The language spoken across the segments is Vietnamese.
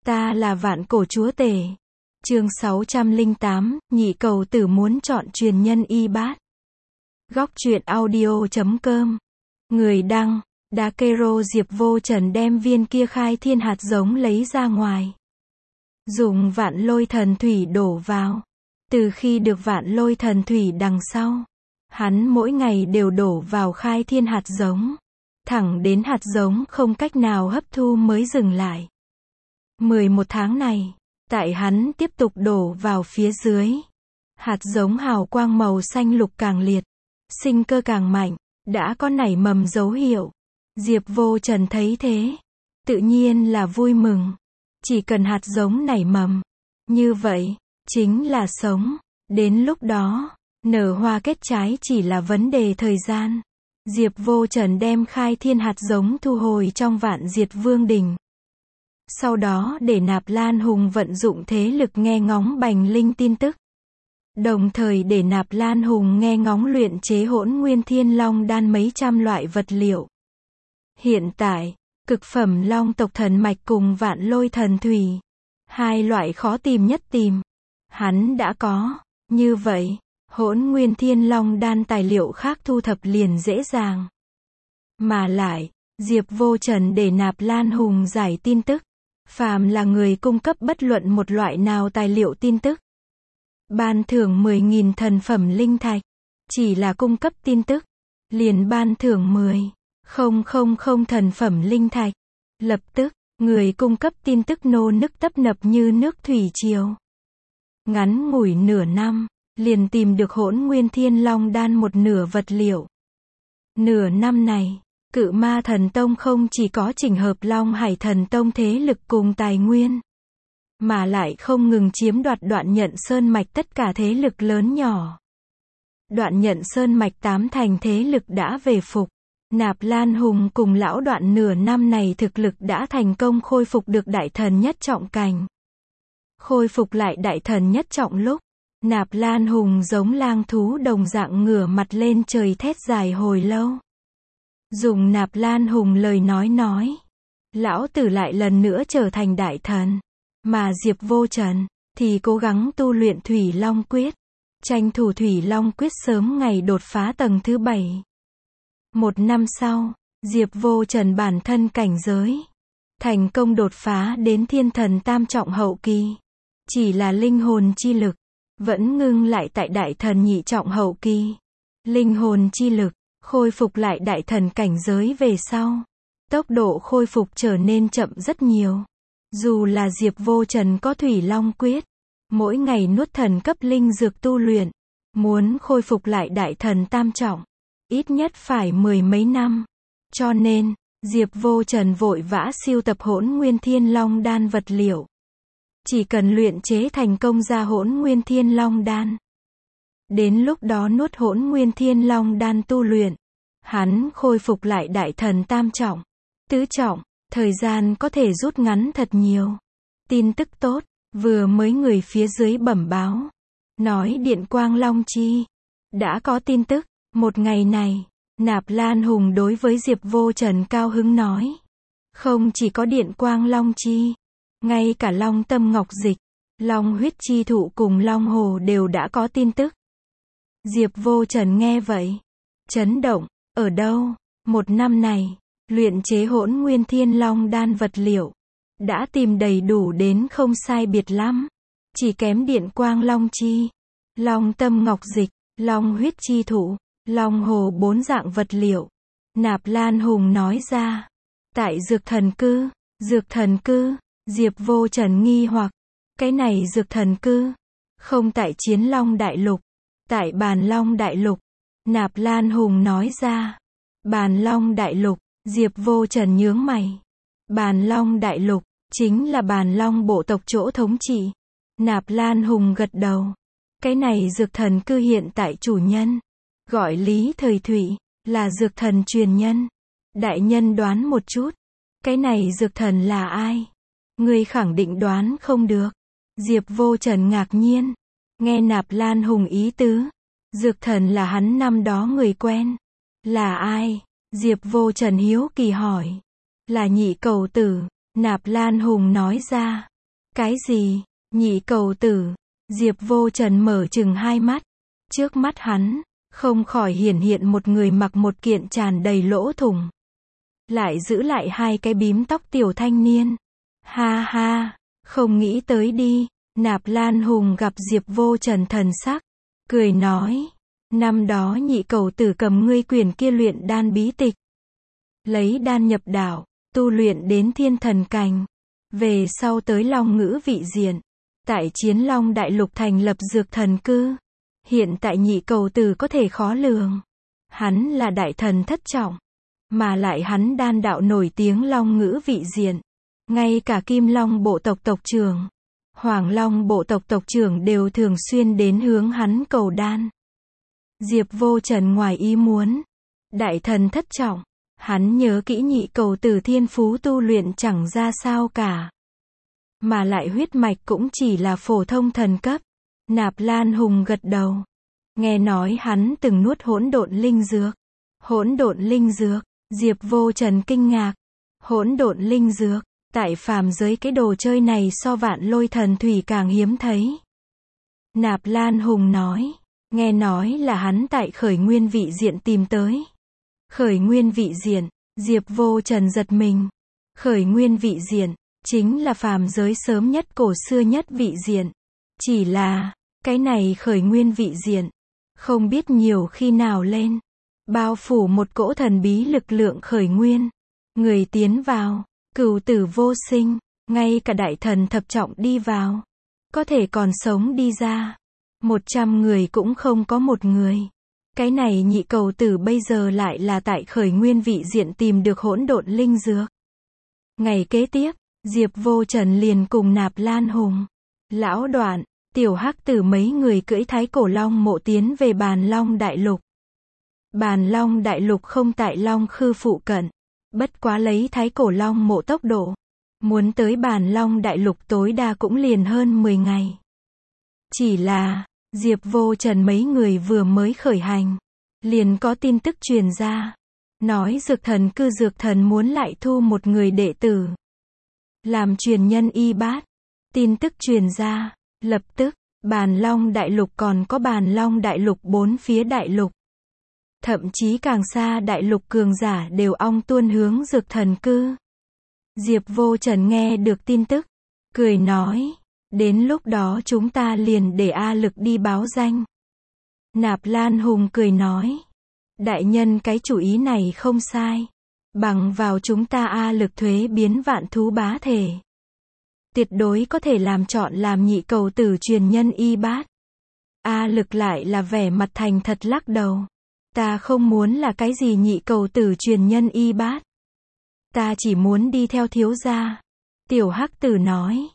Ta là vạn cổ chúa tể. Chương 608, nhị cầu tử muốn chọn truyền nhân y bát. Góc truyện audio.com. Người đăng, Dakero. Diệp Vô Trần đem viên kia khai thiên hạt giống lấy ra ngoài. Dùng vạn lôi thần thủy đổ vào. Từ khi được vạn lôi thần thủy đằng sau, hắn mỗi ngày đều đổ vào khai thiên hạt giống. Thẳng đến hạt giống không cách nào hấp thu mới dừng lại. 11 tháng này, tại hắn tiếp tục đổ vào phía dưới, hạt giống hào quang màu xanh lục càng liệt, sinh cơ càng mạnh, đã có nảy mầm dấu hiệu. Diệp Vô Trần thấy thế, tự nhiên là vui mừng. Chỉ cần hạt giống nảy mầm, như vậy, chính là sống. Đến lúc đó, nở hoa kết trái chỉ là vấn đề thời gian. Diệp Vô Trần đem khai thiên hạt giống thu hồi trong Vạn Diệt Vương Đình. Sau đó để Nạp Lan Hùng vận dụng thế lực nghe ngóng Bành Linh tin tức. Đồng thời để Nạp Lan Hùng nghe ngóng luyện chế Hỗn Nguyên Thiên Long đan mấy trăm loại vật liệu. Hiện tại, cực phẩm long tộc thần mạch cùng vạn lôi thần thủy, hai loại khó tìm nhất tìm, hắn đã có. Như vậy, Hỗn Nguyên Thiên Long đan tài liệu khác thu thập liền dễ dàng. Mà lại, Diệp Vô Trần để Nạp Lan Hùng giải tin tức. Phàm là người cung cấp bất luận một loại nào tài liệu tin tức, ban thưởng 10.000 thần phẩm linh thạch. Chỉ là cung cấp tin tức, liền ban thưởng 10.000 thần phẩm linh thạch. Lập tức, người cung cấp tin tức nô nức tấp nập như nước thủy triều. Ngắn ngủi nửa năm, liền tìm được Hỗn Nguyên Thiên Long đan một nửa vật liệu. Nửa năm này, Cự Ma Thần Tông không chỉ có chỉnh hợp Long Hải Thần Tông thế lực cùng tài nguyên, mà lại không ngừng chiếm đoạt Đoạn Nhận Sơn Mạch tất cả thế lực lớn nhỏ. Đoạn Nhận Sơn Mạch 8 thành thế lực đã về phục. Nạp Lan Hùng cùng lão Đoạn nửa năm này thực lực đã thành công khôi phục được đại thần nhất trọng cảnh. Khôi phục lại đại thần nhất trọng lúc, Nạp Lan Hùng giống lang thú đồng dạng ngửa mặt lên trời thét dài hồi lâu. Dùng Nạp Lan Hùng lời nói, lão tử lại lần nữa trở thành đại thần, mà Diệp Vô Trần thì cố gắng tu luyện Thủy Long Quyết, tranh thủ Thủy Long Quyết sớm ngày đột phá tầng thứ 7. Một năm sau, Diệp Vô Trần bản thân cảnh giới thành công đột phá đến thiên thần tam trọng hậu kỳ. Chỉ là linh hồn chi lực vẫn ngưng lại tại đại thần nhị trọng hậu kỳ. Linh hồn chi lực khôi phục lại đại thần cảnh giới về sau, tốc độ khôi phục trở nên chậm rất nhiều. Dù là Diệp Vô Trần có Thủy Long Quyết, mỗi ngày nuốt thần cấp linh dược tu luyện, muốn khôi phục lại đại thần tam trọng, ít nhất phải 10 mấy năm. Cho nên, Diệp Vô Trần vội vã siêu tập Hỗn Nguyên Thiên Long đan vật liệu. Chỉ cần luyện chế thành công ra Hỗn Nguyên Thiên Long đan, đến lúc đó nuốt Hỗn Nguyên Thiên Long đan tu luyện, hắn khôi phục lại đại thần tam trọng, tứ trọng, thời gian có thể rút ngắn thật nhiều. Tin tức tốt, vừa mới người phía dưới bẩm báo, nói Điện Quang Long Chi đã có tin tức. Một ngày này, Nạp Lan Hùng đối với Diệp Vô Trần cao hứng nói, không chỉ có Điện Quang Long Chi, ngay cả Long Tâm Ngọc Dịch, Long Huyết Chi Thụ cùng Long Hồ đều đã có tin tức. Diệp Vô Trần nghe vậy, chấn động. Ở đâu? Một năm này, luyện chế Hỗn Nguyên Thiên Long đan vật liệu đã tìm đầy đủ đến không sai biệt lắm. Chỉ kém Điện Quang Long Chi, Long Tâm Ngọc Dịch, Long Huyết Chi Thụ, Long Hồ 4 dạng vật liệu. Nạp Lan Hùng nói ra. Tại Dược Thần Cư, Diệp Vô Trần nghi hoặc, cái này Dược Thần Cư, không tại Chiến Long Đại Lục, tại Bàn Long Đại Lục. Nạp Lan Hùng nói ra. Bàn Long Đại Lục, Diệp Vô Trần nhướng mày. Bàn Long Đại Lục, chính là Bàn Long bộ tộc chỗ thống trị. Nạp Lan Hùng gật đầu. Cái này Dược Thần Cư hiện tại chủ nhân, gọi Lý Thời Thụy, là dược thần truyền nhân. Đại nhân đoán một chút, cái này dược thần là ai? Ngươi khẳng định đoán không được. Diệp Vô Trần ngạc nhiên. Nghe Nạp Lan Hùng ý tứ, dược thần là hắn năm đó người quen. Là ai? Diệp Vô Trần hiếu kỳ hỏi. Là nhị cầu tử. Nạp Lan Hùng nói ra. Cái gì? Nhị cầu tử. Diệp Vô Trần mở trừng hai mắt. Trước mắt hắn, không khỏi hiển hiện một người mặc một kiện tràn đầy lỗ thủng. Lại giữ lại hai cái bím tóc tiểu thanh niên. Ha ha, không nghĩ tới đi. Nạp Lan Hùng gặp Diệp Vô Trần thần sắc, cười nói. Năm đó nhị cầu tử cầm ngươi quyển kia luyện đan bí tịch. Lấy đan nhập đạo, tu luyện đến thiên thần cảnh. Về sau tới Long Ngữ vị diện. Tại Chiến Long Đại Lục thành lập dược thần cư. Hiện tại nhị cầu tử có thể khó lường. Hắn là đại thần thất trọng. Mà lại hắn đan đạo nổi tiếng Long Ngữ vị diện. Ngay cả Kim Long bộ tộc tộc trưởng, Hoàng Long bộ tộc tộc trưởng đều thường xuyên đến hướng hắn cầu đan. Diệp Vô Trần ngoài ý muốn. Đại thần thất trọng. Hắn nhớ kỹ nhị cầu tử thiên phú tu luyện chẳng ra sao cả. Mà lại huyết mạch cũng chỉ là phổ thông thần cấp. Nạp Lan Hùng gật đầu. Nghe nói hắn từng nuốt hỗn độn linh dược. Hỗn độn linh dược. Diệp Vô Trần kinh ngạc. Hỗn độn linh dược. Tại phàm giới cái đồ chơi này so Vạn Lôi Thần Thủy càng hiếm thấy. Nạp Lan Hùng nói. Nghe nói là hắn tại Khởi Nguyên vị diện tìm tới. Khởi Nguyên vị diện. Diệp Vô Trần giật mình. Khởi Nguyên vị diện chính là phàm giới sớm nhất cổ xưa nhất vị diện. Chỉ là, cái này Khởi Nguyên vị diện, không biết nhiều khi nào lên, bao phủ một cỗ thần bí lực lượng khởi nguyên. Người tiến vào, cửu tử vô sinh, ngay cả đại thần thập trọng đi vào, có thể còn sống đi ra. 100 người cũng không có một người. Cái này nhị cầu tử bây giờ lại là tại Khởi Nguyên vị diện tìm được hỗn độn linh dược. Ngày kế tiếp, Diệp Vô Trần liền cùng Nạp Lan Hùng, Lão Đoạn, Tiểu Hắc Tử mấy người cưỡi Thái Cổ Long mộ tiến về Bàn Long Đại Lục. Bàn Long Đại Lục không tại Long Khư phụ cận, bất quá lấy Thái Cổ Long mộ tốc độ, muốn tới Bàn Long Đại Lục tối đa cũng liền hơn 10 ngày. Chỉ là, Diệp Vô Trần mấy người vừa mới khởi hành, liền có tin tức truyền ra, nói dược thần cư dược thần muốn lại thu một người đệ tử, làm truyền nhân y bát. Tin tức truyền ra, lập tức, Bàn Long Đại Lục còn có Bàn Long Đại Lục bốn phía đại lục. Thậm chí càng xa đại lục cường giả đều ong tuôn hướng dược thần cư. Diệp Vô Trần nghe được tin tức, cười nói, đến lúc đó chúng ta liền để A Lực đi báo danh. Nạp Lan Hùng cười nói, đại nhân cái chủ ý này không sai. Bằng vào chúng ta A Lực thuế biến vạn thú bá thể, tuyệt đối có thể làm chọn làm nhị cầu tử truyền nhân y bát. A Lực lại là vẻ mặt thành thật lắc đầu. Ta không muốn là cái gì nhị cầu tử truyền nhân y bát. Ta chỉ muốn đi theo thiếu gia. Tiểu Hắc Tử nói.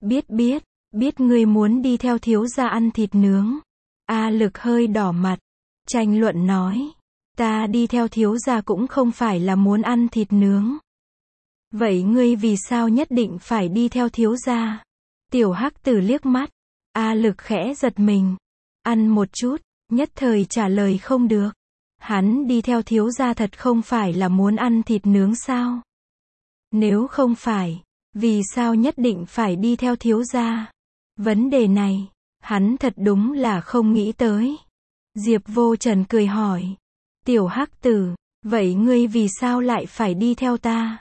Biết ngươi muốn đi theo thiếu gia ăn thịt nướng. A Lực hơi đỏ mặt, tranh luận nói. Ta đi theo thiếu gia cũng không phải là muốn ăn thịt nướng. Vậy ngươi vì sao nhất định phải đi theo thiếu gia? Tiểu Hắc Tử liếc mắt. A Lực khẽ giật mình. Ăn một chút, nhất thời trả lời không được. Hắn đi theo thiếu gia thật không phải là muốn ăn thịt nướng sao? Nếu không phải, vì sao nhất định phải đi theo thiếu gia? Vấn đề này, hắn thật đúng là không nghĩ tới. Diệp Vô Trần cười hỏi. Tiểu Hắc Tử, vậy ngươi vì sao lại phải đi theo ta?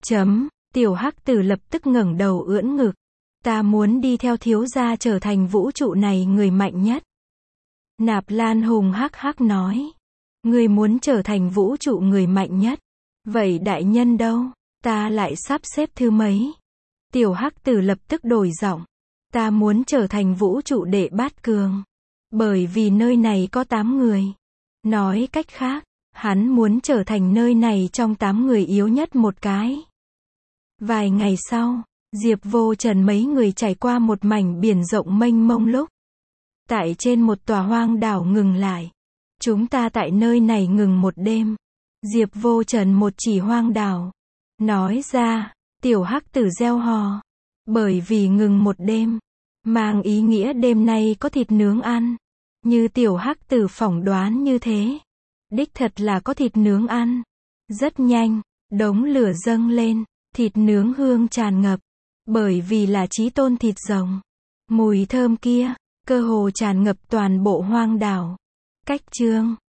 Tiểu Hắc Tử lập tức ngẩng đầu ưỡn ngực. Ta muốn đi theo thiếu gia trở thành vũ trụ này người mạnh nhất. Nạp Lan Hùng hắc hắc nói. Ngươi muốn trở thành vũ trụ người mạnh nhất. Vậy đại nhân đâu? Ta lại sắp xếp thứ mấy? Tiểu Hắc Tử lập tức đổi giọng. Ta muốn trở thành vũ trụ đệ bát cường. Bởi vì nơi này có 8 người. Nói cách khác, hắn muốn trở thành nơi này trong 8 người yếu nhất một cái. Vài ngày sau, Diệp Vô Trần mấy người trải qua một mảnh biển rộng mênh mông lúc. Tại trên một tòa hoang đảo ngừng lại. Chúng ta tại nơi này ngừng một đêm. Diệp Vô Trần một chỉ hoang đảo. Nói ra, Tiểu Hắc Tử reo hò. Bởi vì ngừng một đêm, mang ý nghĩa đêm nay có thịt nướng ăn. Như Tiểu Hắc Tử phỏng đoán như thế. Đích thật là có thịt nướng ăn. Rất nhanh, đống lửa dâng lên, thịt nướng hương tràn ngập. Bởi vì là chí tôn thịt rồng. Mùi thơm kia, cơ hồ tràn ngập toàn bộ hoang đảo. Cách chương